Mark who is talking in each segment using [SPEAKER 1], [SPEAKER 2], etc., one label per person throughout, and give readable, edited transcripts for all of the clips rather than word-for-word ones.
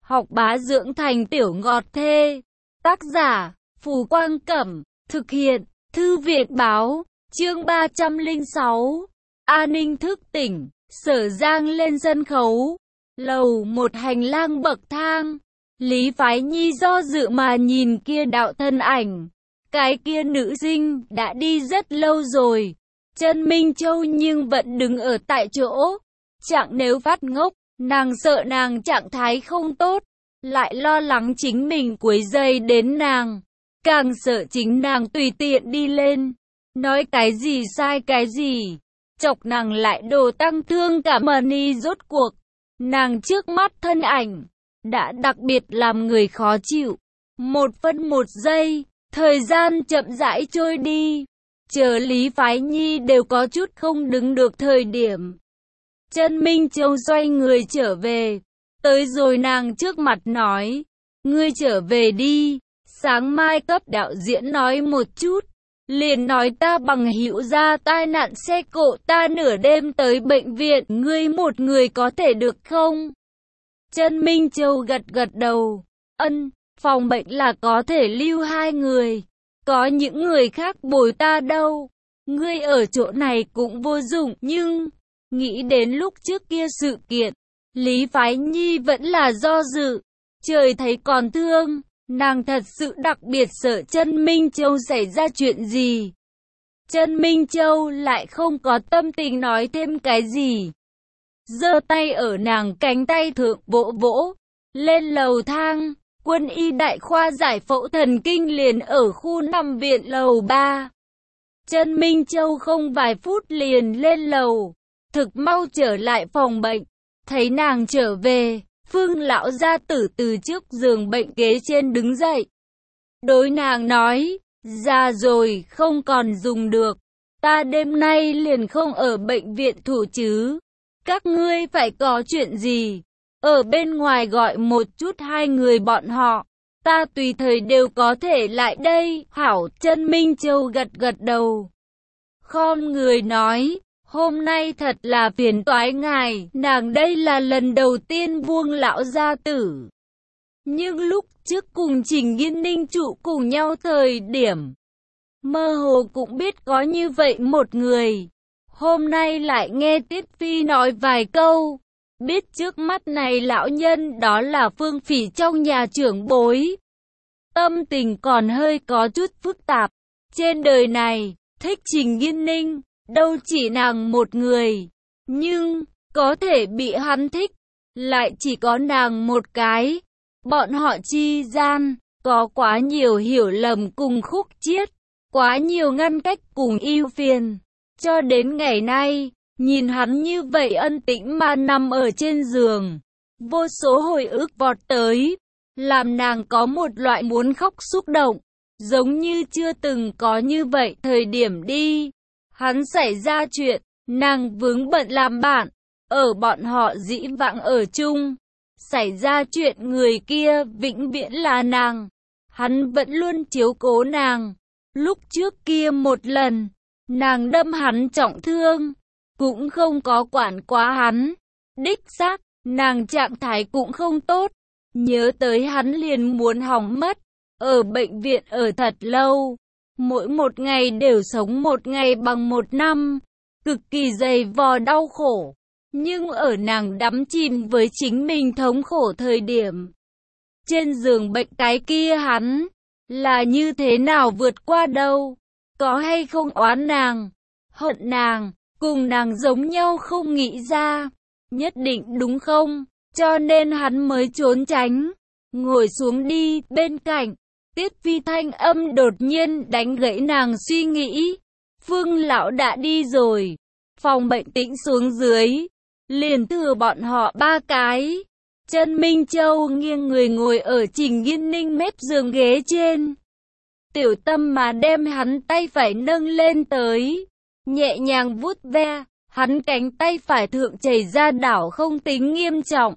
[SPEAKER 1] học bá dưỡng thành tiểu ngọt thê. Tác giả, Phù Quang Cẩm, thực hiện, Thư viện Báo, chương 306. An ninh thức tỉnh, Sở Giang lên sân khấu. Lầu một hành lang bậc thang. Lý Phái Nhi do dự mà nhìn kia đạo thân ảnh. Cái kia nữ sinh đã đi rất lâu rồi. Chân Minh Châu nhưng vẫn đứng ở tại chỗ. Chẳng nếu phát ngốc, nàng sợ nàng trạng thái không tốt, lại lo lắng chính mình quấy rầy đến nàng, càng sợ chính nàng tùy tiện đi lên, nói cái gì sai cái gì, chọc nàng lại đồ tăng thương cả mani. Rốt cuộc, nàng trước mắt thân ảnh, đã đặc biệt làm người khó chịu. 1 phân 1 giây, thời gian chậm rãi trôi đi, chờ Lý Phái Nhi đều có chút không đứng được thời điểm. Chân Minh Châu xoay người trở về, tới rồi nàng trước mặt nói, ngươi trở về đi, sáng mai cấp đạo diễn nói một chút, liền nói ta bằng hữu ra tai nạn xe cộ, ta nửa đêm tới bệnh viện, ngươi một người có thể được không? Chân Minh Châu gật gật đầu, ân, phòng bệnh là có thể lưu 2 người, có những người khác bồi ta đâu, ngươi ở chỗ này cũng vô dụng. Nhưng nghĩ đến lúc trước kia sự kiện, Lý Phái Nhi vẫn là do dự. Trời thấy còn thương, nàng thật sự đặc biệt sợ Chân Minh Châu xảy ra chuyện gì. Chân Minh Châu lại không có tâm tình nói thêm cái gì, giơ tay ở nàng cánh tay thượng vỗ vỗ. Lên lầu thang, Quân y đại khoa giải phẫu thần kinh liền ở khu nằm viện lầu 3. Chân Minh Châu không vài phút liền lên lầu, thực mau trở lại phòng bệnh. Thấy nàng trở về, Phương lão gia tử từ trước giường bệnh ghế trên đứng dậy. Đối nàng nói, già rồi không còn dùng được, ta đêm nay liền không ở bệnh viện thủ chứ. Các ngươi phải có chuyện gì, ở bên ngoài gọi một chút 2 người bọn họ, ta tùy thời đều có thể lại đây. Hảo. Chân Minh Châu gật gật đầu, khom người nói, hôm nay thật là phiền toái ngài, nàng đây là lần đầu tiên buông lão gia tử. Nhưng lúc trước cùng Trình Nghiên Ninh trụ cùng nhau thời điểm, mơ hồ cũng biết có như vậy một người. Hôm nay lại nghe Tiết Phi nói vài câu, biết trước mắt này lão nhân đó là Phương Phỉ trong nhà trưởng bối. Tâm tình còn hơi có chút phức tạp. Trên đời này, thích Trình Nghiên Ninh, đâu chỉ nàng một người. Nhưng, có thể bị hắn thích, lại chỉ có nàng một cái. Bọn họ chi gian, có quá nhiều hiểu lầm cùng khúc chiết, quá nhiều ngăn cách cùng ưu phiền. Cho đến ngày nay, nhìn hắn như vậy ân tĩnh mà nằm ở trên giường, vô số hồi ức vọt tới, làm nàng có một loại muốn khóc xúc động, giống như chưa từng có như vậy thời điểm đi. Hắn xảy ra chuyện, nàng vướng bận làm bạn, ở bọn họ dĩ vãng ở chung. Xảy ra chuyện người kia vĩnh viễn là nàng, hắn vẫn luôn chiếu cố nàng. Lúc trước kia một lần, nàng đâm hắn trọng thương, cũng không có quản quá hắn. Đích xác, nàng trạng thái cũng không tốt, nhớ tới hắn liền muốn hỏng mất. Ở bệnh viện ở thật lâu, mỗi một ngày đều sống một ngày bằng một năm, cực kỳ dày vò đau khổ. Nhưng ở nàng đắm chìm với chính mình thống khổ thời điểm, trên giường bệnh cái kia hắn, là như thế nào vượt qua đâu? Có hay không oán nàng, hận nàng, cùng nàng giống nhau không nghĩ ra, nhất định đúng không? Cho nên hắn mới trốn tránh. Ngồi xuống đi. Bên cạnh, Tiết Phi thanh âm đột nhiên đánh gãy nàng suy nghĩ. Phương lão đã đi rồi. Phòng bệnh tĩnh xuống dưới, liền thừa bọn họ 3 cái. Chân Minh Châu nghiêng người ngồi ở Trình Nghiên Ninh mép giường ghế trên, tiểu tâm mà đem hắn tay phải nâng lên tới, nhẹ nhàng vuốt ve. Hắn cánh tay phải thượng chảy ra đảo không tính nghiêm trọng,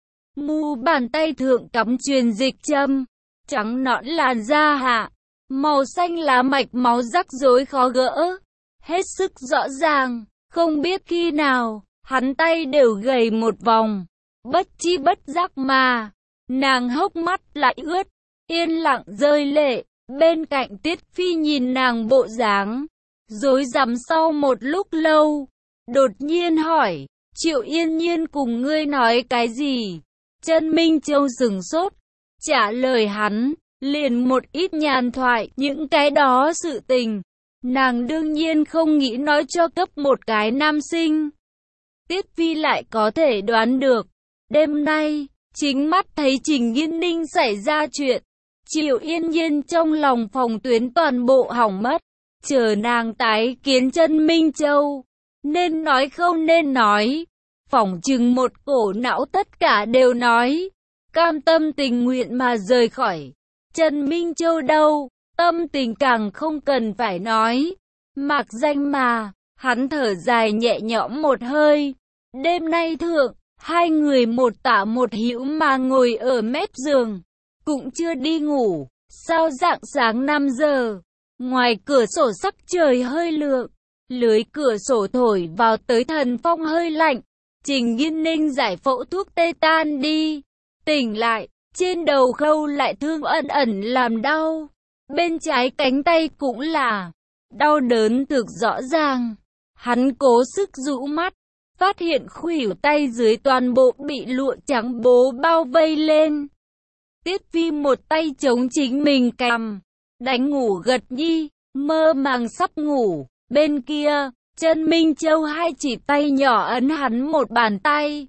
[SPEAKER 1] mu bàn tay thượng cắm truyền dịch châm, trắng nõn làn da hạ, màu xanh lá mạch máu rắc rối khó gỡ, hết sức rõ ràng. Không biết khi nào, hắn tay đều gầy một vòng, bất chi bất giác mà, Nàng hốc mắt lại ướt, yên lặng rơi lệ. Bên cạnh Tiết Phi nhìn nàng bộ dáng rối rắm sau một lúc lâu, đột nhiên hỏi, Triệu Yên Nhiên cùng ngươi nói cái gì? Chân Minh Châu sững sốt, trả lời hắn, liền một ít nhàn thoại, những cái đó sự tình. Nàng đương nhiên không nghĩ nói cho cấp một cái nam sinh. Tiết Phi lại có thể đoán được, đêm nay, chính mắt thấy Trình Nghiên Ninh xảy ra chuyện. Triệu Yên Nhiên trong lòng phòng tuyến toàn bộ hỏng mất, chờ nàng tái kiến Chân Minh Châu. Nên nói không nên nói, phỏng chừng một cổ não tất cả đều nói, cam tâm tình nguyện mà rời khỏi. Trần Minh Châu đâu, tâm tình càng không cần phải nói, mạc danh mà, hắn thở dài nhẹ nhõm một hơi. Đêm nay thượng, hai người một tả một hữu mà ngồi ở mép giường, cũng chưa đi ngủ. Sao rạng sáng 5 giờ, ngoài cửa sổ sắc trời hơi lượng, lưới cửa sổ thổi vào tới thần phong hơi lạnh. Trình Nghiên Ninh giải phẫu thuốc tê tan đi, tỉnh lại, trên đầu khâu lại thương ẩn ẩn làm đau, bên trái cánh tay cũng là đau đớn thực rõ ràng. Hắn cố sức rũ mắt, phát hiện khuỷu tay dưới toàn bộ bị lụa trắng bố bao vây lên. Tiết Phi một tay chống chính mình cằm, đánh ngủ gật nhi, mơ màng sắp ngủ. Bên kia, Chân Minh Châu hai chỉ tay nhỏ ấn hắn một bàn tay.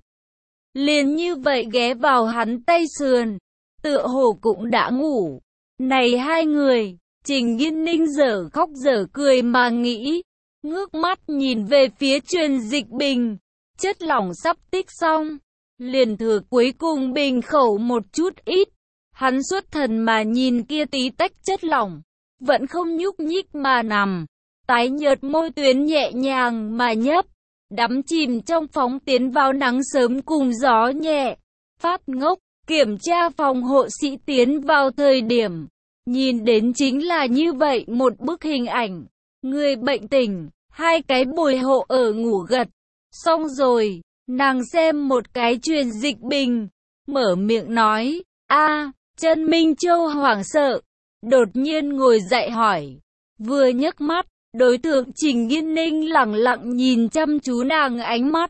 [SPEAKER 1] Liền như vậy ghé vào hắn tay sườn, tựa hồ cũng đã ngủ. Này hai người, Trình Nghiên Ninh dở khóc dở cười mà nghĩ, ngước mắt nhìn về phía truyền dịch bình, chất lỏng sắp tích xong, liền thừa cuối cùng bình khẩu một chút ít. Hắn xuất thần mà nhìn kia tí tách chất lỏng, vẫn không nhúc nhích mà nằm, tái nhợt môi tuyến nhẹ nhàng mà nhấp, đắm chìm trong phóng tiến vào nắng sớm cùng gió nhẹ. Phát ngốc, kiểm tra phòng hộ sĩ tiến vào thời điểm, nhìn đến chính là như vậy một bức hình ảnh, người bệnh tỉnh, hai cái bồi hộ ở ngủ gật. Xong rồi, nàng xem một cái truyền dịch bình, mở miệng nói, Chân Minh Châu hoảng sợ, đột nhiên ngồi dậy hỏi, vừa nhấc mắt, đối tượng Trình Nghiên Ninh lẳng lặng nhìn chăm chú nàng ánh mắt.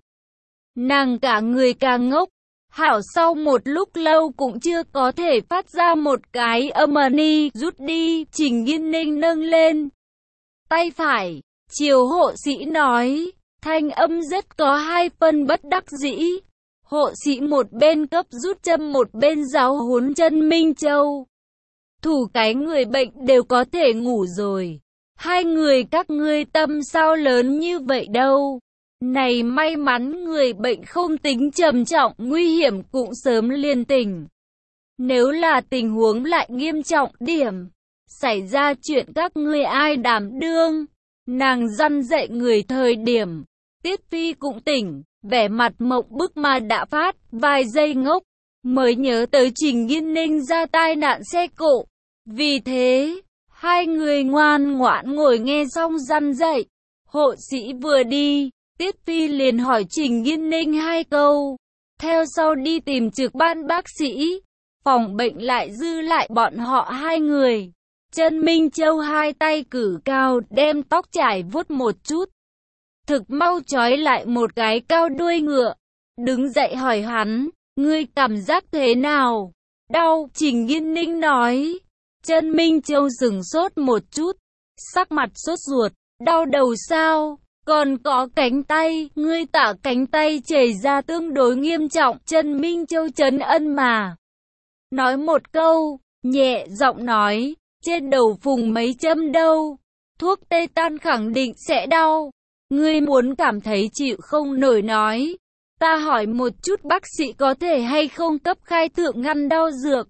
[SPEAKER 1] Nàng cả người càng ngốc, hảo sau một lúc lâu cũng chưa có thể phát ra một cái âm ni, rút đi. Trình Nghiên Ninh nâng lên tay phải, chiều hộ sĩ nói, thanh âm rất có hai phân bất đắc dĩ. Hộ sĩ một bên cấp rút châm một bên giáo huấn Chân Minh Châu. Thủ cái người bệnh đều có thể ngủ rồi. Hai người các ngươi tâm sao lớn như vậy đâu. Này may mắn người bệnh không tính trầm trọng, nguy hiểm cũng sớm liền tỉnh. Nếu là tình huống lại nghiêm trọng điểm, xảy ra chuyện các ngươi ai đảm đương. Nàng răn dạy người thời điểm, Tiết Phi cũng tỉnh, vẻ mặt mộng bức mà đã phát, vài giây ngốc, mới nhớ tới Trình Nghiên Ninh ra tai nạn xe cộ. Vì thế, hai người ngoan ngoãn ngồi nghe xong răn dạy. Hộ sĩ vừa đi, Tiết Phi liền hỏi Trình Nghiên Ninh hai câu, theo sau đi tìm trực ban bác sĩ. Phòng bệnh lại dư lại bọn họ hai người. Chân Minh Châu hai tay cử cao đem tóc trải vuốt một chút, thực mau trói lại một cái cao đuôi ngựa, đứng dậy hỏi hắn, ngươi cảm giác thế nào? Đau. Trình Nghiên Ninh nói. Chân Minh Châu sững sốt một chút, sắc mặt sốt ruột, đau đầu sao? Còn có cánh tay, ngươi tả cánh tay chảy ra tương đối nghiêm trọng. Chân Minh Châu trấn ân mà nói một câu, nhẹ giọng nói, trên đầu phùng mấy châm đâu, thuốc tê tan khẳng định sẽ đau. Ngươi muốn cảm thấy chịu không nổi nói, ta hỏi một chút bác sĩ có thể hay không cấp khai thượng ngăn đau dược.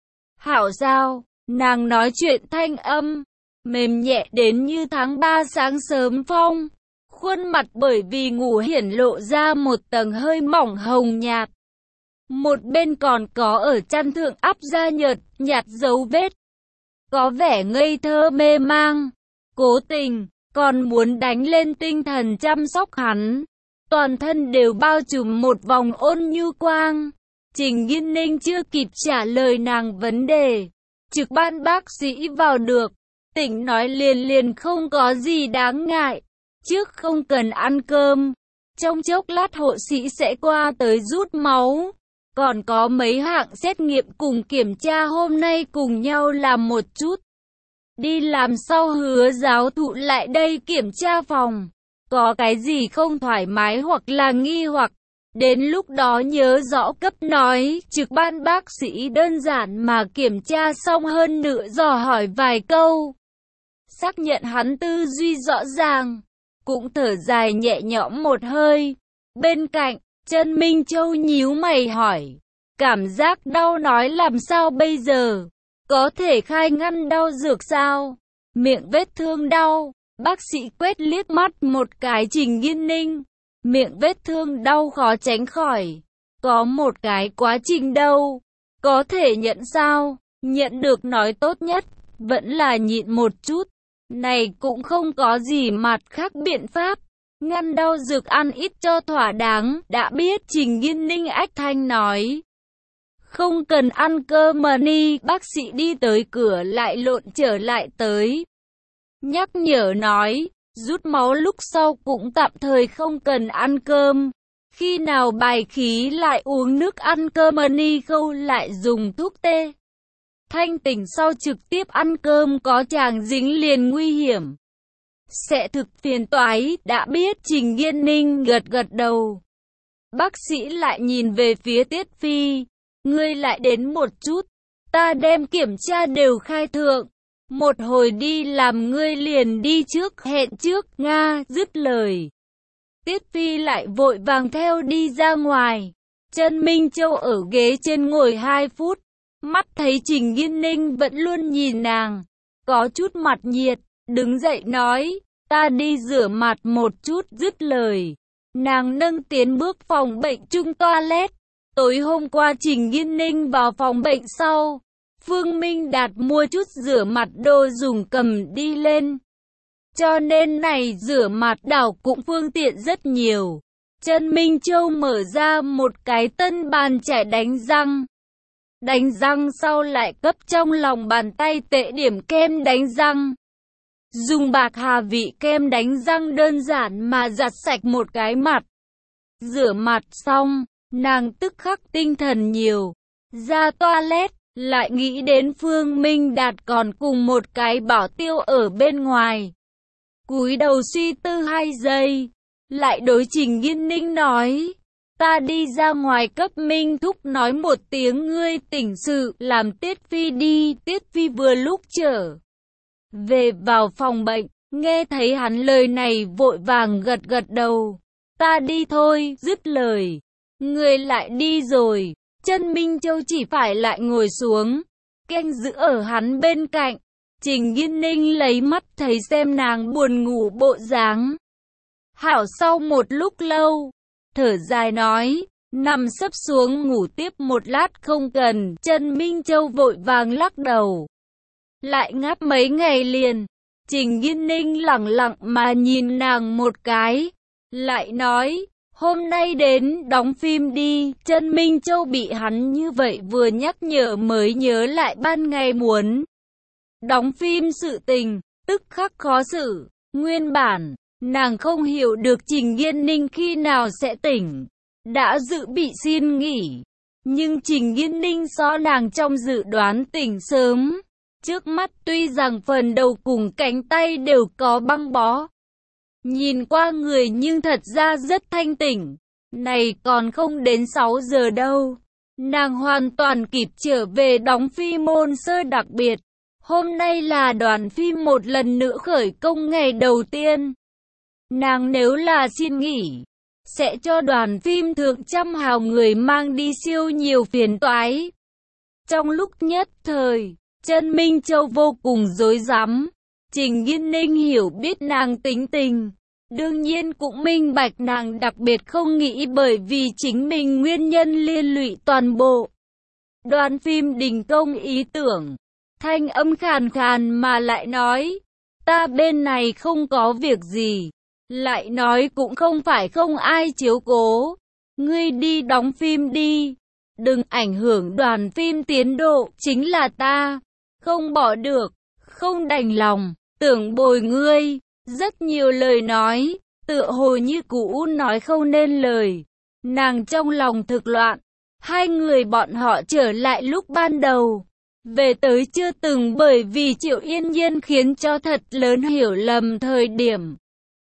[SPEAKER 1] Hảo sao? Nàng nói chuyện thanh âm mềm nhẹ đến như tháng 3 sáng sớm phong, khuôn mặt bởi vì ngủ hiển lộ ra một tầng hơi mỏng hồng nhạt. Một bên còn có ở chăn thượng áp ra nhợt nhạt dấu vết, có vẻ ngây thơ mê mang, cố tình, còn muốn đánh lên tinh thần chăm sóc hắn. Toàn thân đều bao trùm một vòng ôn nhu quang. Trình Nghiên Ninh chưa kịp trả lời nàng vấn đề, trực ban bác sĩ vào được. Tỉnh nói liền không có gì đáng ngại, trước không cần ăn cơm, trong chốc lát hộ sĩ sẽ qua tới rút máu, còn có mấy hạng xét nghiệm cùng kiểm tra hôm nay cùng nhau làm một chút. Đi làm sau hứa giáo thụ lại đây kiểm tra phòng, có cái gì không thoải mái hoặc là nghi hoặc, đến lúc đó nhớ rõ cấp nói, trực ban bác sĩ đơn giản mà kiểm tra xong hơn nữa dò hỏi vài câu. Xác nhận hắn tư duy rõ ràng, cũng thở dài nhẹ nhõm một hơi. Bên cạnh, Trân Minh Châu nhíu mày hỏi, cảm giác đau nói làm sao bây giờ? Có thể khai ngăn đau dược sao? Miệng vết thương đau, bác sĩ quét liếc mắt một cái Trình Nghiên Ninh. Miệng vết thương đau khó tránh khỏi, có một cái quá trình đâu. Có thể nhận sao? Nhận được nói tốt nhất, vẫn là nhịn một chút. Này cũng không có gì mặt khác biện pháp. Ngăn đau dược ăn ít cho thỏa đáng, đã biết. Trình Nghiên Ninh ách thanh nói. Không cần ăn cơm mà đi. Bác sĩ đi tới cửa lại lộn trở lại tới, nhắc nhở nói, rút máu lúc sau cũng tạm thời không cần ăn cơm. Khi nào bài khí lại uống nước ăn cơm mà đi, khâu lại dùng thuốc tê. Thanh tỉnh sau trực tiếp ăn cơm có chàng dính liền nguy hiểm, sẽ thực phiền toái. Đã biết. Trình Nghiên Ninh gật gật đầu. Bác sĩ lại nhìn về phía Tiết Phi, ngươi lại đến một chút, ta đem kiểm tra đều khai thượng. Một hồi đi làm ngươi liền đi trước, hẹn trước, Nga. Dứt lời, Tiết Phi lại vội vàng theo đi ra ngoài. Trân Minh Châu ở ghế trên ngồi 2 phút, mắt thấy Trình Nghiên Ninh vẫn luôn nhìn nàng, có chút mặt nhiệt, đứng dậy nói, ta đi rửa mặt một chút. Dứt lời, nàng nâng tiến bước phòng bệnh chung toilet. Tối hôm qua Trình Nghiên Ninh vào phòng bệnh sau, Phương Minh Đạt mua chút rửa mặt đồ dùng cầm đi lên, cho nên này rửa mặt đảo cũng phương tiện rất nhiều. Trân Minh Châu mở ra một cái tân bàn chải đánh răng. Đánh răng sau lại cấp trong lòng bàn tay tệ điểm kem đánh răng. Dùng bạc hà vị kem đánh răng đơn giản mà giặt sạch một cái mặt. Rửa mặt xong, nàng tức khắc tinh thần nhiều. Ra toilet, lại nghĩ đến Phương Minh Đạt còn cùng một cái bảo tiêu ở bên ngoài. Cúi đầu suy tư 2 giây, lại đối Trình Nghiên Ninh nói, ta đi ra ngoài cấp Minh Thúc nói một tiếng ngươi tỉnh sự, làm Tiết Phi đi. Tiết Phi vừa lúc trở về vào phòng bệnh, nghe thấy hắn lời này vội vàng gật gật đầu, ta đi thôi. Dứt lời, người lại đi rồi. Trân Minh Châu chỉ phải lại ngồi xuống, canh giữ ở hắn bên cạnh. Trình Nghiên Ninh lấy mắt thấy xem nàng buồn ngủ bộ dáng. Hảo sau một lúc lâu, thở dài nói, nằm sấp xuống ngủ tiếp một lát không cần. Trân Minh Châu vội vàng lắc đầu, lại ngáp mấy ngày liền. Trình Nghiên Ninh lẳng lặng mà nhìn nàng một cái, lại nói, hôm nay đến đóng phim đi. Trân Minh Châu bị hắn như vậy vừa nhắc nhở mới nhớ lại ban ngày muốn đóng phim sự tình, tức khắc khó xử. Nguyên bản, nàng không hiểu được Trình Nghiên Ninh khi nào sẽ tỉnh, đã dự bị xin nghỉ. Nhưng Trình Nghiên Ninh so nàng trong dự đoán tỉnh sớm. Trước mắt tuy rằng phần đầu cùng cánh tay đều có băng bó, nhìn qua người nhưng thật ra rất thanh tỉnh. Này còn không đến 6 giờ đâu, nàng hoàn toàn kịp trở về đóng phim môn sơ đặc biệt. Hôm nay là đoàn phim một lần nữa khởi công ngày đầu tiên. Nàng nếu là xin nghỉ, sẽ cho đoàn phim thượng trăm hào người mang đi siêu nhiều phiền toái. Trong lúc nhất thời, Trân Minh Châu vô cùng rối rắm. Trình Nghiên Ninh hiểu biết nàng tính tình, đương nhiên cũng minh bạch nàng đặc biệt không nghĩ bởi vì chính mình nguyên nhân liên lụy toàn bộ đoàn phim đình công ý tưởng. Thanh âm khàn khàn mà lại nói, ta bên này không có việc gì. Lại nói cũng không phải không ai chiếu cố, ngươi đi đóng phim đi. đừng ảnh hưởng đoàn phim tiến độ, chính là ta không bỏ được, không đành lòng, tưởng bồi ngươi. Rất nhiều lời nói, tựa hồ như cũ nói không nên lời. Nàng trong lòng thực loạn. Hai người bọn họ trở lại lúc ban đầu. Về tới chưa từng bởi vì Triệu Yên Nhiên khiến cho thật lớn hiểu lầm thời điểm.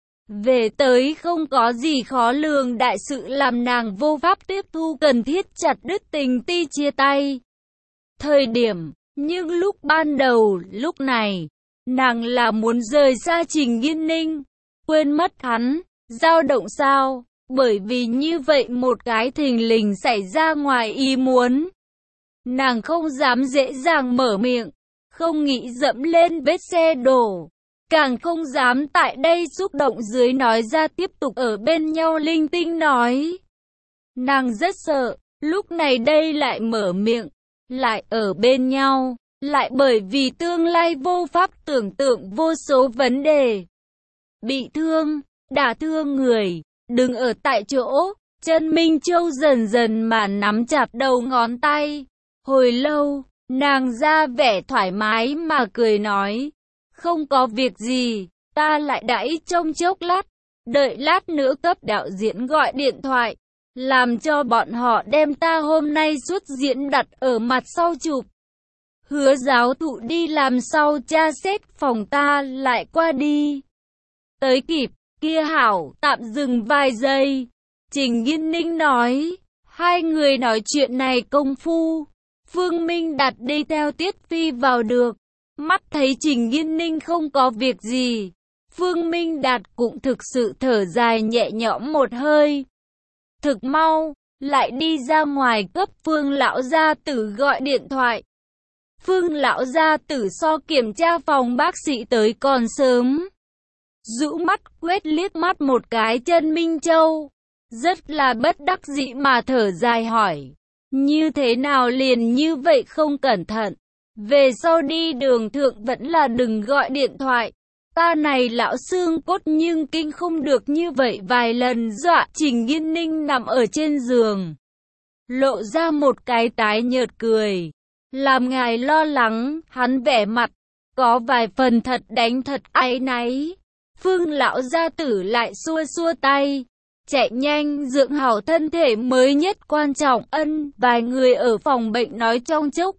[SPEAKER 1] Về tới không có gì khó lường đại sự làm nàng vô pháp tiếp thu cần thiết chặt đứt tình ti chia tay. Thời điểm, nhưng lúc ban đầu, lúc này, nàng là muốn rời xa Trình Nghiên Ninh, quên mất hắn, dao động sao, bởi vì như vậy một cái thình lình xảy ra ngoài ý muốn. Nàng không dám dễ dàng mở miệng, không nghĩ dẫm lên vết xe đổ, càng không dám tại đây xúc động dưới nói ra tiếp tục ở bên nhau linh tinh nói. Nàng rất sợ, lúc này đây lại mở miệng, lại ở bên nhau, lại bởi vì tương lai vô pháp tưởng tượng vô số vấn đề. Bị thương, đả thương người, đừng ở tại chỗ, chân Minh Châu dần dần mà nắm chặt đầu ngón tay. Hồi lâu, nàng ra vẻ thoải mái mà cười nói, không có việc gì, ta lại đãi trong chốc lát, đợi lát nữa cấp đạo diễn gọi điện thoại, làm cho bọn họ đem ta hôm nay xuất diễn đặt ở mặt sau chụp. Hứa giáo thụ đi làm sau tra xét phòng ta lại qua đi. Tới kịp, kia hảo, tạm dừng vài giây. Trình Nghiên Ninh nói, hai người nói chuyện này công phu. Phương Minh Đạt đi theo Tiết Phi vào được. Mắt thấy Trình Nghiên Ninh không có việc gì. Phương Minh Đạt cũng thực sự thở dài nhẹ nhõm một hơi. Thực mau, lại đi ra ngoài cấp Phương lão gia tử gọi điện thoại. Phương lão gia tử so kiểm tra phòng bác sĩ tới còn sớm. Rũ mắt quét liếc mắt một cái chân Minh Châu. Rất là bất đắc dĩ mà thở dài hỏi. Như thế nào liền như vậy không cẩn thận. Về sau đi đường thượng vẫn là đừng gọi điện thoại. Ta này lão xương cốt nhưng kinh không được như vậy vài lần dọa. Trình Nghiên Ninh nằm ở trên giường. Lộ ra một cái tái nhợt cười. Làm ngài lo lắng, hắn vẻ mặt. Có vài phần thật đánh thật áy náy. Phương lão gia tử lại xua xua tay. Chạy nhanh, dưỡng hảo thân thể mới nhất quan trọng. Vài người ở phòng bệnh nói trong chốc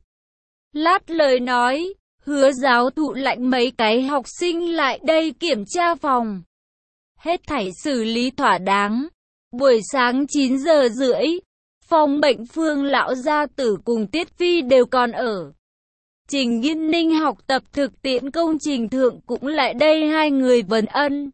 [SPEAKER 1] lát lời nói, Hứa giáo thụ lạnh mấy cái học sinh lại đây kiểm tra phòng. Hết thảy xử lý thỏa đáng. Buổi sáng 9 giờ rưỡi, phòng bệnh Phương lão gia tử cùng Tiết Phi đều còn ở. Trình Nghiên Ninh học tập thực tiễn công trình thượng cũng lại đây hai người vấn ân.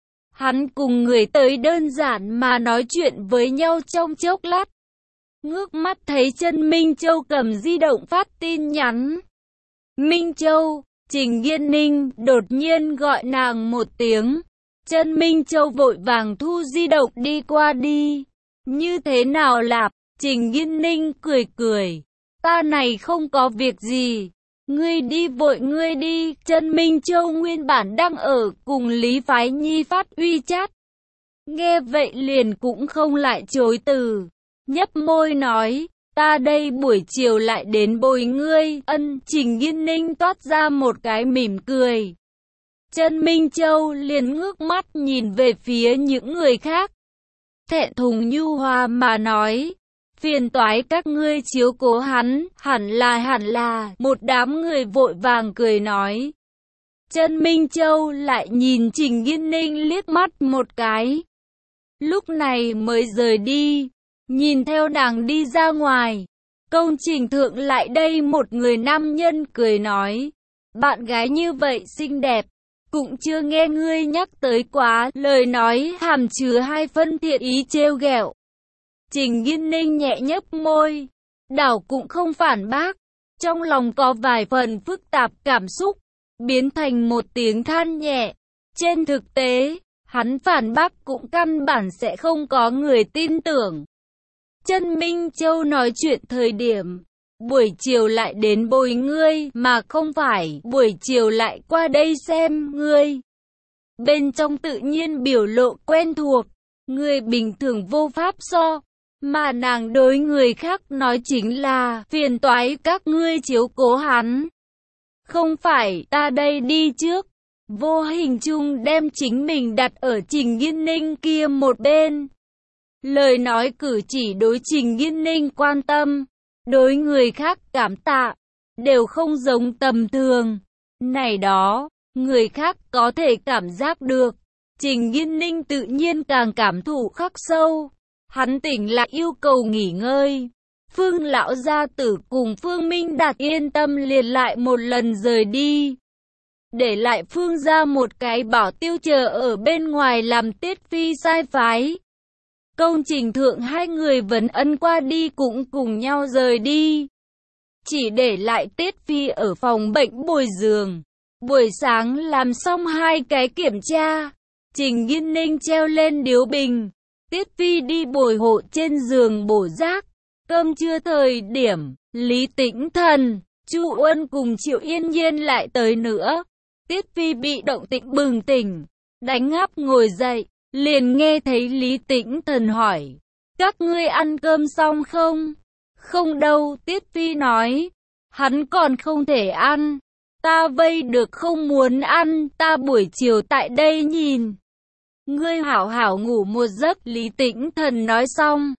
[SPEAKER 1] Hắn cùng người tới đơn giản mà nói chuyện với nhau trong chốc lát. Ngước mắt thấy chân Minh Châu cầm di động phát tin nhắn. Minh Châu, Trình Nghiên Ninh đột nhiên gọi nàng một tiếng. Chân Minh Châu vội vàng thu di động đi qua đi. Như thế nào lạp? Trình Nghiên Ninh cười cười. Ta này không có việc gì. Ngươi đi vội ngươi đi. Chân Minh Châu nguyên bản đang ở cùng Lý Phái Nhi phát uy chat. Nghe vậy liền cũng không lại chối từ. Nhấp môi nói. Ta đây buổi chiều lại đến bồi ngươi. Trình Nghiên Ninh toát ra một cái mỉm cười. Chân Minh Châu liền ngước mắt nhìn về phía những người khác. Thẹn thùng nhu hòa mà nói. Phiền toái các ngươi chiếu cố hắn, hẳn là. Một đám người vội vàng cười nói. Chân Minh Châu lại nhìn Trình Nghiên Ninh liếc mắt một cái. Lúc này mới rời đi. Nhìn theo nàng đi ra ngoài, công trình thượng lại đây một người nam nhân cười nói, bạn gái như vậy xinh đẹp, cũng chưa nghe ngươi nhắc tới quá, lời nói hàm chứa hai phân thiện ý trêu ghẹo. Trình Nghiên Ninh nhẹ nhấp môi, đảo cũng không phản bác, trong lòng có vài phần phức tạp cảm xúc, biến thành một tiếng than nhẹ. Trên thực tế, hắn phản bác cũng căn bản sẽ không có người tin tưởng. Chân Minh Châu nói chuyện thời điểm, buổi chiều lại đến bồi ngươi, mà không phải buổi chiều lại qua đây xem ngươi. Bên trong tự nhiên biểu lộ quen thuộc, người bình thường vô pháp so. mà nàng đối người khác nói chính là phiền toái các ngươi chiếu cố hắn. Không phải, ta đây đi trước. Vô hình chung đem chính mình đặt ở Trình Nghiên Ninh kia một bên. Lời nói cử chỉ đối Trình Nghiên Ninh quan tâm, đối người khác cảm tạ, đều không giống tầm thường. Này đó, người khác có thể cảm giác được. Trình Nghiên Ninh tự nhiên càng cảm thụ khắc sâu. Hắn tỉnh lại yêu cầu nghỉ ngơi. Phương lão gia tử cùng Phương Minh Đạt yên tâm liền lại một lần rời đi. Để lại Phương gia một cái bảo tiêu chờ ở bên ngoài làm Tiết Phi sai phái. Công trình thượng hai người vấn ân qua đi cũng cùng nhau rời đi. Chỉ để lại Tiết Phi ở phòng bệnh bồi giường. Buổi sáng làm xong hai cái kiểm tra. Trình Nghiên Ninh treo lên điếu bình. Tiết Phi đi bồi hộ trên giường bổ rác. Cơm trưa thời điểm, Lý Tĩnh Thần, Chu Uân cùng Triệu Yên Nhiên lại tới nữa. Tiết Phi bị động tĩnh bừng tỉnh, đánh ngáp ngồi dậy, liền nghe thấy Lý Tĩnh Thần hỏi, các ngươi ăn cơm xong không? Không đâu, Tiết Phi nói, hắn còn không thể ăn, ta vây được không muốn ăn, ta buổi chiều tại đây nhìn. Ngươi hảo hảo ngủ một giấc, Lý Tĩnh Thần nói xong.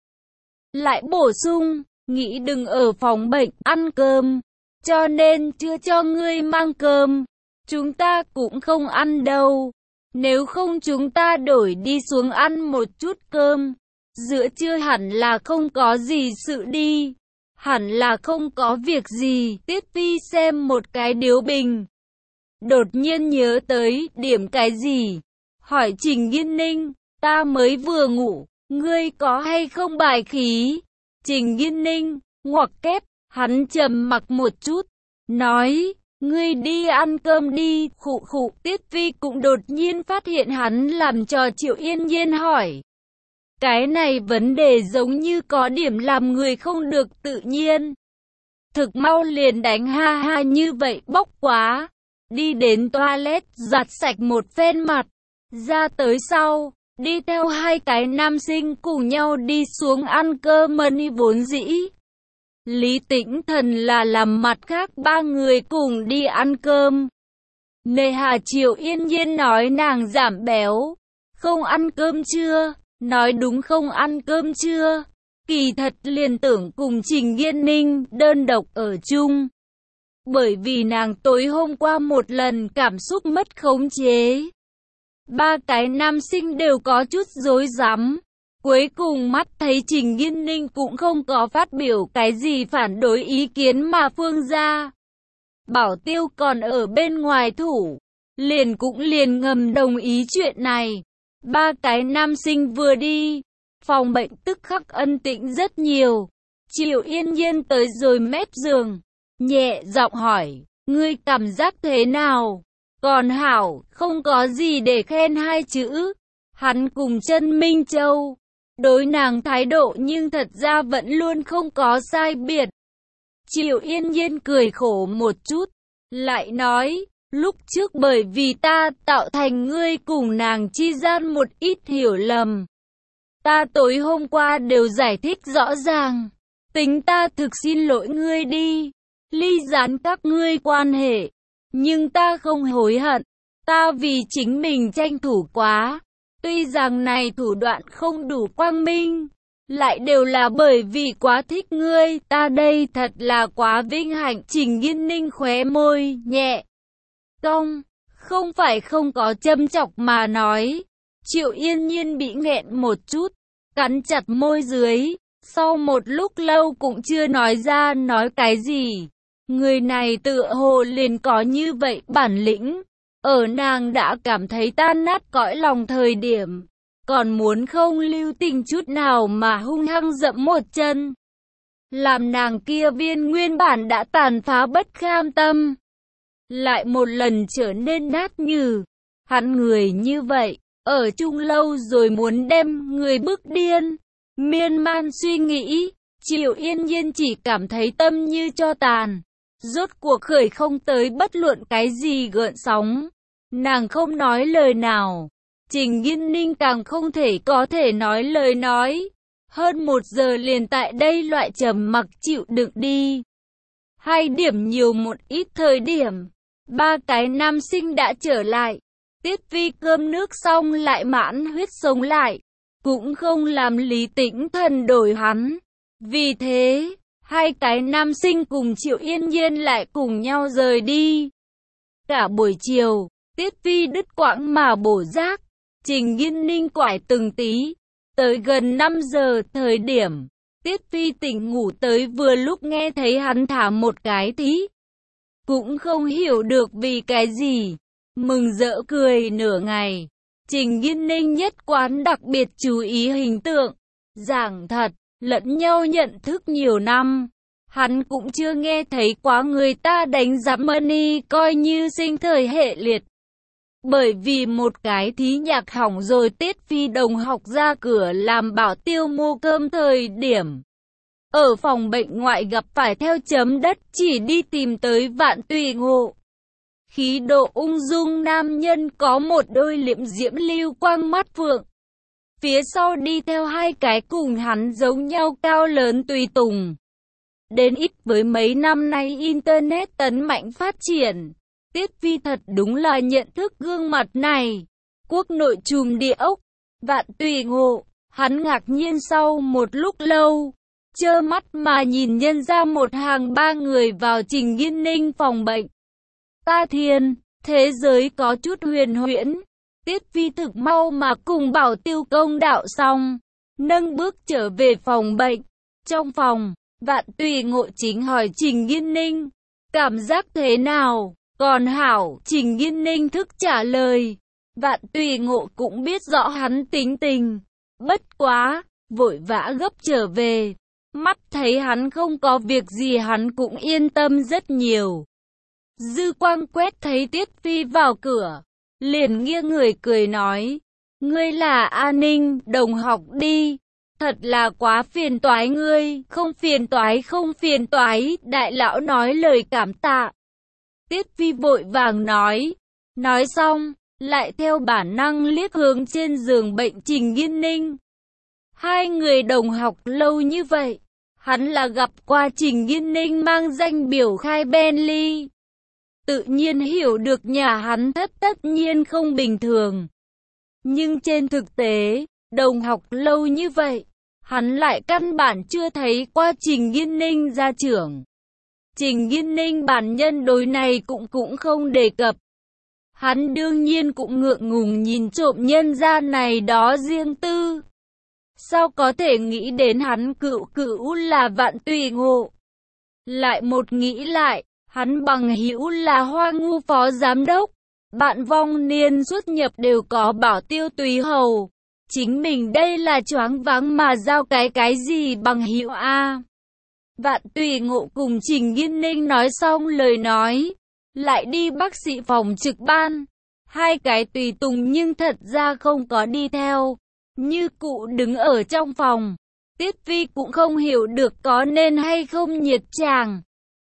[SPEAKER 1] Lại bổ sung, nghĩ đừng ở phòng bệnh ăn cơm, cho nên chưa cho ngươi mang cơm. Chúng ta cũng không ăn đâu. Nếu không chúng ta đổi đi xuống ăn một chút cơm. Giữa trưa hẳn là không có gì sự đi. Hẳn là không có việc gì. Tiết Phi xem một cái điếu bình. Đột nhiên nhớ tới điểm cái gì. Hỏi Trình Nghiên Ninh, ta mới vừa ngủ, ngươi có hay không bài khí? Trình Nghiên Ninh, ngoặc kép, hắn trầm mặc một chút, nói, ngươi đi ăn cơm đi, khụ khụ. Tiết Phi cũng đột nhiên phát hiện hắn làm cho Triệu Yên Nhiên hỏi. Cái này vấn đề giống như có điểm làm người không được tự nhiên. Thực mau liền đánh ha ha như vậy bốc quá. Đi đến toilet, giặt sạch một phen mặt. Ra tới sau, đi theo hai cái nam sinh cùng nhau đi xuống ăn cơm mani vốn dĩ. Lý Tĩnh Thần là làm mặt khác ba người cùng đi ăn cơm. Nề hà Triệu Yên Nhiên nói nàng giảm béo. Không ăn cơm trưa, nói đúng không ăn cơm trưa. Kỳ thật liền tưởng cùng Trình Nghiên Ninh đơn độc ở chung. Bởi vì nàng tối hôm qua một lần cảm xúc mất khống chế. Ba cái nam sinh đều có chút rối rắm. Cuối cùng mắt thấy Trình Nghiên Ninh cũng không có phát biểu cái gì phản đối ý kiến mà Phương gia. Bảo tiêu còn ở bên ngoài thủ. Liền ngầm đồng ý chuyện này. Ba cái nam sinh vừa đi. Phòng bệnh tức khắc ân tĩnh rất nhiều. Triệu Yên Nhiên tới rồi mép giường. Nhẹ giọng hỏi, ngươi cảm giác thế nào? Còn hảo, không có gì để khen hai chữ. Hắn cùng Trân Minh Châu, đối nàng thái độ nhưng thật ra vẫn luôn không có sai biệt. Triệu Yên Nhiên cười khổ một chút, lại nói, lúc trước bởi vì ta tạo thành ngươi cùng nàng chi gian một ít hiểu lầm. Ta tối hôm qua đều giải thích rõ ràng, tính ta thực xin lỗi ngươi đi, ly gián các ngươi quan hệ. Nhưng ta không hối hận, ta vì chính mình tranh thủ quá. Tuy rằng này thủ đoạn không đủ quang minh, lại đều là bởi vì quá thích ngươi. Ta đây thật là quá vinh hạnh. Trình Nghiên Ninh khóe môi, nhẹ cong, không phải không có châm chọc mà nói. Triệu Yên Nhiên bị nghẹn một chút, cắn chặt môi dưới, sau một lúc lâu cũng chưa nói ra nói cái gì. Người này tựa hồ liền có như vậy bản lĩnh, ở nàng đã cảm thấy tan nát cõi lòng thời điểm, còn muốn không lưu tình chút nào mà hung hăng dẫm một chân. Làm nàng kia viên nguyên bản đã tàn phá bất kham tâm, lại một lần trở nên nát nhừ. Hắn người như vậy, ở chung lâu rồi muốn đem người bức điên, miên man suy nghĩ, Triệu Yên Nhiên chỉ cảm thấy tâm như tro tàn. Rốt cuộc khởi không tới bất luận cái gì gợn sóng. Nàng không nói lời nào. Trình Nghiên Ninh càng không thể có thể nói lời nói. Hơn 1 giờ liền tại đây loại trầm mặc chịu đựng đi. 2 điểm nhiều một ít thời điểm, 3 cái nam sinh đã trở lại. Tiết Vi cơm nước xong lại mãn huyết sống lại, cũng không làm Lý Tĩnh Thần đổi hắn. Vì thế, 2 cái nam sinh cùng Triệu Yên Nhiên lại cùng nhau rời đi. Cả buổi chiều, Tiết Vi đứt quãng mà bổ giác, Trình Nghiên Ninh quải từng tí. Tới gần 5 giờ thời điểm, Tiết Vi tỉnh ngủ tới vừa lúc nghe thấy hắn thả một cái thí. Cũng không hiểu được vì cái gì, mừng rỡ cười nửa ngày. Trình Nghiên Ninh nhất quán đặc biệt chú ý hình tượng, giảng thật, lẫn nhau nhận thức nhiều năm. Hắn cũng chưa nghe thấy quá người ta đánh giá Money coi như sinh thời hệ liệt. Bởi vì một cái thí nhạc hỏng rồi Tiết Vi đồng học ra cửa làm bảo tiêu mua cơm thời điểm. Ở phòng bệnh ngoại gặp phải theo chấm đất chỉ đi tìm tới Vạn Tùy Ngộ. Khí độ ung dung nam nhân có một đôi liễm diễm lưu quang mắt phượng. Phía sau đi theo 2 cái cùng hắn giống nhau cao lớn tùy tùng. Đến ít với mấy năm nay Internet tấn mạnh phát triển. Tiết Vi thật đúng là nhận thức gương mặt này. Quốc nội trùm địa ốc, Vạn Tùy Ngộ, hắn ngạc nhiên sau một lúc lâu. Trơ mắt mà nhìn nhân ra một hàng 3 người vào Trình Nghiên Ninh phòng bệnh. Ta thiên, thế giới có chút huyền huyễn. Tiết Vi thực mau mà cùng bảo tiêu công đạo xong, nâng bước trở về phòng bệnh. Trong phòng, Vạn Tùy Ngộ chính hỏi Trình Nghiên Ninh, cảm giác thế nào? Còn hảo, Trình Nghiên Ninh thức trả lời. Vạn Tùy Ngộ cũng biết rõ hắn tính tình, bất quá, vội vã gấp trở về. Mắt thấy hắn không có việc gì hắn cũng yên tâm rất nhiều. Dư quang quét thấy Tiết Vi vào cửa, liền nghiêng người cười nói, ngươi là A Ninh, đồng học đi. Thật là quá phiền toái ngươi, không phiền toái, đại lão nói lời cảm tạ. Tiết Vi vội vàng nói xong, lại theo bản năng liếc hướng trên giường bệnh Trình Nghiên Ninh. 2 người đồng học lâu như vậy, hắn là gặp qua Trình Nghiên Ninh mang danh biểu khai Bentley. Tự nhiên hiểu được nhà hắn tất nhiên không bình thường. Nhưng trên thực tế, đồng học lâu như vậy, hắn lại căn bản chưa thấy qua Trình Nghiên Ninh ra trưởng. Trình Nghiên Ninh bản nhân đối này cũng không đề cập. Hắn đương nhiên cũng ngượng ngùng nhìn trộm nhân gia này đó riêng tư. Sao có thể nghĩ đến hắn cựu là Vạn Tùy Ngộ. Lại một nghĩ lại, hắn bằng hữu là Hoa Ngu phó giám đốc. Bạn vong niên xuất nhập đều có bảo tiêu tùy hầu. Chính mình đây là choáng váng mà giao cái gì bằng hữu a. Vạn Tùy Ngộ cùng Trình Nghiên Ninh nói xong lời nói, lại đi bác sĩ phòng trực ban. 2 cái tùy tùng nhưng thật ra không có đi theo, như cụ đứng ở trong phòng. Tiết Vi cũng không hiểu được có nên hay không nhiệt tràng.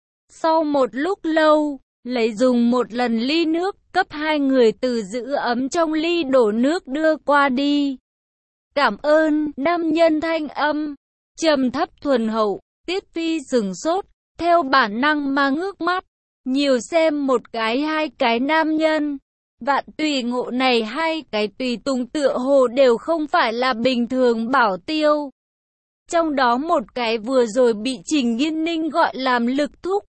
[SPEAKER 1] Sau một lúc lâu, lấy dùng một lần ly nước, cấp 2 người từ giữ ấm trong ly đổ nước đưa qua đi. Cảm ơn, nam nhân thanh âm, trầm thấp thuần hậu. Tiết Vi sừng sốt, theo bản năng mà ngước mắt, nhiều xem một cái 2 cái nam nhân. Vạn Tùy Ngộ này 2 cái tùy tùng tựa hồ đều không phải là bình thường bảo tiêu. Trong đó một cái vừa rồi bị Trình Nghiên Ninh gọi làm lực thúc.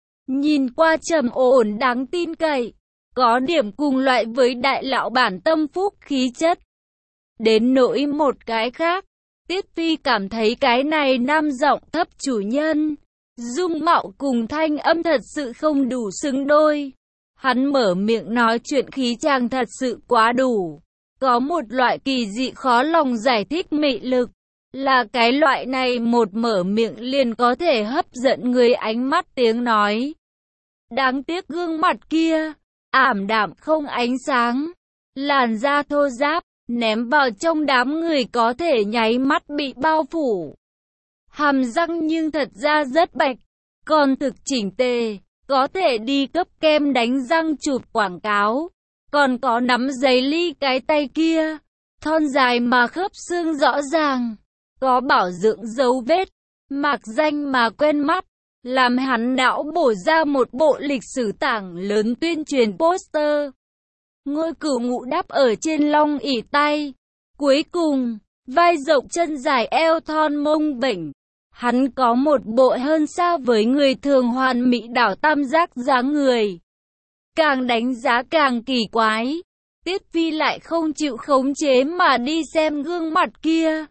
[SPEAKER 1] Nhìn qua trầm ổn đáng tin cậy, có điểm cùng loại với đại lão bản Tâm Phúc khí chất. Đến nỗi một cái khác, Tiết Vi cảm thấy cái này nam giọng thấp chủ nhân, dung mạo cùng thanh âm thật sự không đủ xứng đôi. Hắn mở miệng nói chuyện khí chàng thật sự quá đủ. Có một loại kỳ dị khó lòng giải thích mị lực. Là cái loại này một mở miệng liền có thể hấp dẫn người ánh mắt tiếng nói. Đáng tiếc gương mặt kia, ảm đạm không ánh sáng. Làn da thô ráp, ném vào trong đám người có thể nháy mắt bị bao phủ. Hàm răng nhưng thật ra rất bạch, còn thực chỉnh tề. Có thể đi cấp kem đánh răng chụp quảng cáo. Còn có nắm giấy ly cái tay kia, thon dài mà khớp xương rõ ràng. có bảo dưỡng dấu vết, mạc danh mà quen mắt, làm hắn não bổ ra một bộ lịch sử tảng lớn tuyên truyền poster. Ngôi cửu ngũ đáp ở trên long ỷ tay. Cuối cùng, vai rộng chân dài eo thon mông bỉnh. Hắn có một bộ hơn xa với người thường hoàn mỹ đảo tam giác dáng người. Càng đánh giá càng kỳ quái. Tiết Phi lại không chịu khống chế mà đi xem gương mặt kia.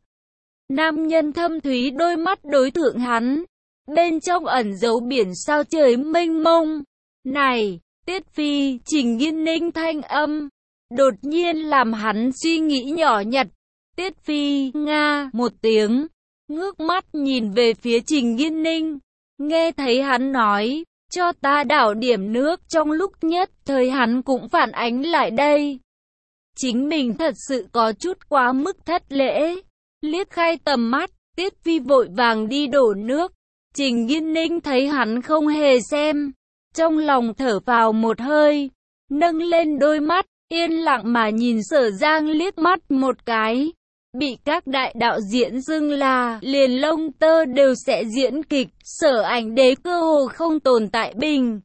[SPEAKER 1] Nam nhân thâm thúy đôi mắt đối thượng hắn. Bên trong ẩn giấu biển sao trời mênh mông. Này, Tiết Phi, Trình Nghiên Ninh thanh âm. Đột nhiên làm hắn suy nghĩ nhỏ nhặt. Tiết Phi, nga, một tiếng. Ngước mắt nhìn về phía Trình Nghiên Ninh. Nghe thấy hắn nói, cho ta đảo điểm nước, trong lúc nhất thời hắn cũng phản ánh lại đây. Chính mình thật sự có chút quá mức thất lễ. Liếc khai tầm mắt, Tiết Phi vội vàng đi đổ nước. Trình Nghiên Ninh thấy hắn không hề xem. Trong lòng thở vào một hơi. Nâng lên đôi mắt, yên lặng mà nhìn Sở Giang liếc mắt một cái. Bị các đại đạo diễn xưng là liền lông tơ đều sẽ diễn kịch, Sở Ảnh Đế cơ hồ không tồn tại bình.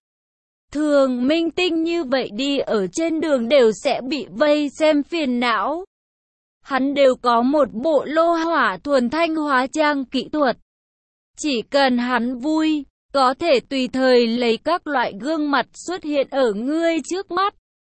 [SPEAKER 1] Thường minh tinh như vậy đi ở trên đường đều sẽ bị vây xem phiền não. Hắn đều có một bộ lô hỏa thuần thanh hóa trang kỹ thuật. Chỉ cần hắn vui, có thể tùy thời lấy các loại gương mặt xuất hiện ở ngươi trước mắt.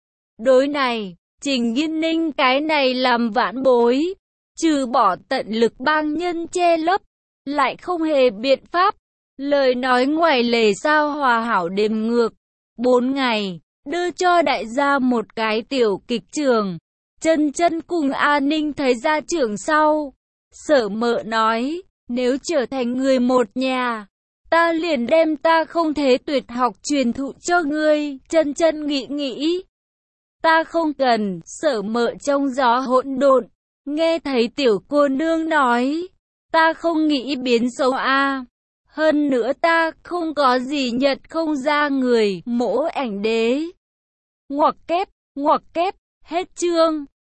[SPEAKER 1] Đối này, Trình Nghiên Ninh cái này làm vãn bối. Trừ bỏ tận lực bang nhân che lấp, lại không hề biện pháp. Lời nói ngoài lề sao hòa hảo đêm ngược. 4 ngày, đưa cho đại gia một cái tiểu kịch trường. Chân chân cùng A Ninh thấy ra trưởng sau. Sở Mợ nói, nếu trở thành người một nhà, ta liền đem ta không thế tuyệt học truyền thụ cho ngươi. Chân chân nghĩ nghĩ. Ta không cần. Sở Mợ trong gió hỗn độn. Nghe thấy tiểu cô nương nói, ta không nghĩ biến xấu a. Hơn nữa ta không có gì nhận không ra người, Mỗ Ảnh Đế. Ngoặc kép, hết chương.